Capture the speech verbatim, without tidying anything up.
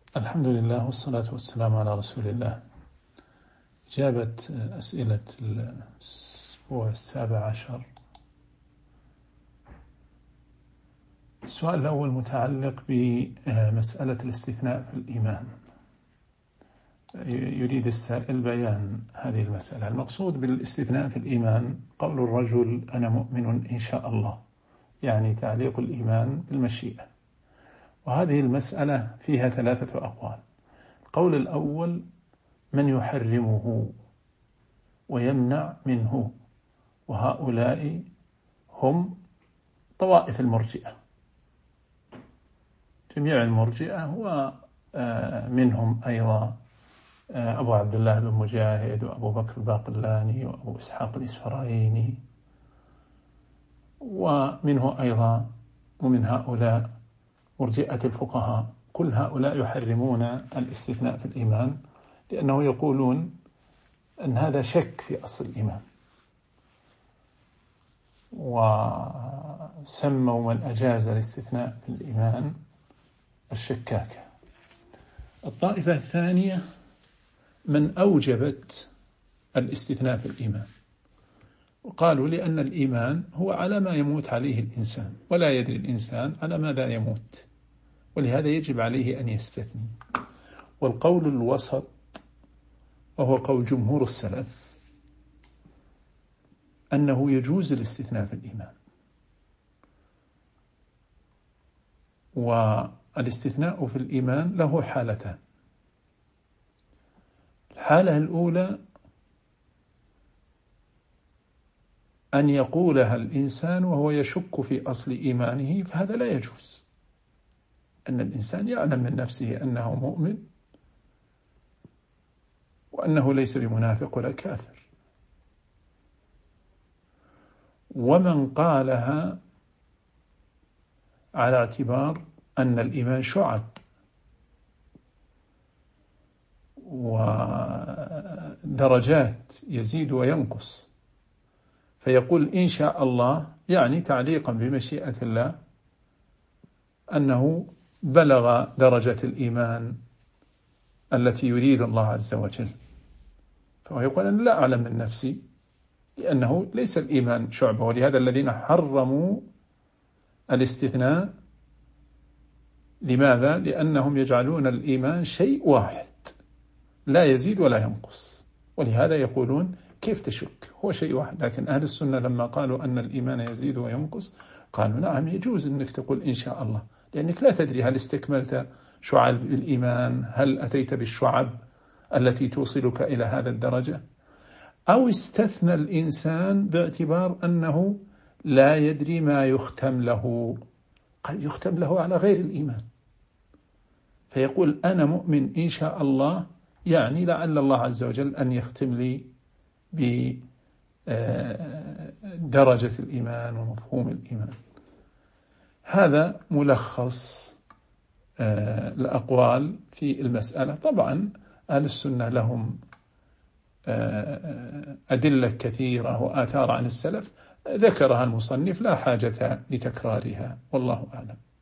الحمد لله والصلاة والسلام على رسول الله. إجابة أسئلة الأسبوع السابع عشر. السؤال الأول متعلق بمسألة الاستثناء في الإيمان. يريد السائل بيان هذه المسألة. المقصود بالاستثناء في الإيمان قول الرجل أنا مؤمن إن شاء الله، يعني تعليق الإيمان بالمشيئة. وهذه المسألة فيها ثلاثة أقوال. القول الأول من يحرمه ويمنع منه، وهؤلاء هم طوائف المرجئة، جميع المرجئة، ومنهم أيضا أبو عبد الله بن مجاهد وأبو بكر الباقلاني وأبو إسحاق الإسفرايني، ومنه أيضا ومن هؤلاء مرجئة الفقهاء. كل هؤلاء يحرمون الاستثناء في الإيمان، لأنه يقولون أن هذا شك في أصل الإيمان، وسموا من أجاز الاستثناء في الإيمان الشكاكة. الطائفة الثانية من أوجبت الاستثناء في الإيمان، وقالوا لأن الإيمان هو على ما يموت عليه الإنسان، ولا يدري الإنسان على ماذا يموت، ولهذا يجب عليه أن يستثني. والقول الوسط وهو قول جمهور السلف أنه يجوز الاستثناء في الإيمان. والاستثناء في الإيمان له حالتان. الحالة الأولى أن يقولها الإنسان وهو يشك في أصل إيمانه، فهذا لا يجوز. أن الإنسان يعلم من نفسه أنه مؤمن وأنه ليس بمنافق ولا كافر. ومن قالها على اعتبار أن الإيمان شعب ودرجات يزيد وينقص، فيقول إن شاء الله، يعني تعليقا بمشيئة الله، أنه بلغ درجة الإيمان التي يريد الله عز وجل. فهو يقول أنا لا أعلم من نفسي، لأنه ليس الإيمان شعبة. ولهذا الذين حرموا الاستثناء، لماذا؟ لأنهم يجعلون الإيمان شيء واحد لا يزيد ولا ينقص، ولهذا يقولون كيف تشك، هو شيء واحد. لكن أهل السنة لما قالوا أن الإيمان يزيد وينقص، قالوا نعم يجوز أنك تقول إن شاء الله، لأنك لا تدري هل استكملت شعب الإيمان، هل أتيت بالشعب التي توصلك إلى هذا الدرجة، أو استثنى الإنسان باعتبار أنه لا يدري ما يختم له، قد يختم له على غير الإيمان، فيقول أنا مؤمن إن شاء الله، يعني لعل الله عز وجل أن يختم لي بدرجة الإيمان ومفهوم الإيمان. هذا ملخص الأقوال في المسألة. طبعا أهل السنة لهم أدلة كثيرة وآثار عن السلف ذكرها المصنف، لا حاجة لتكرارها، والله أعلم.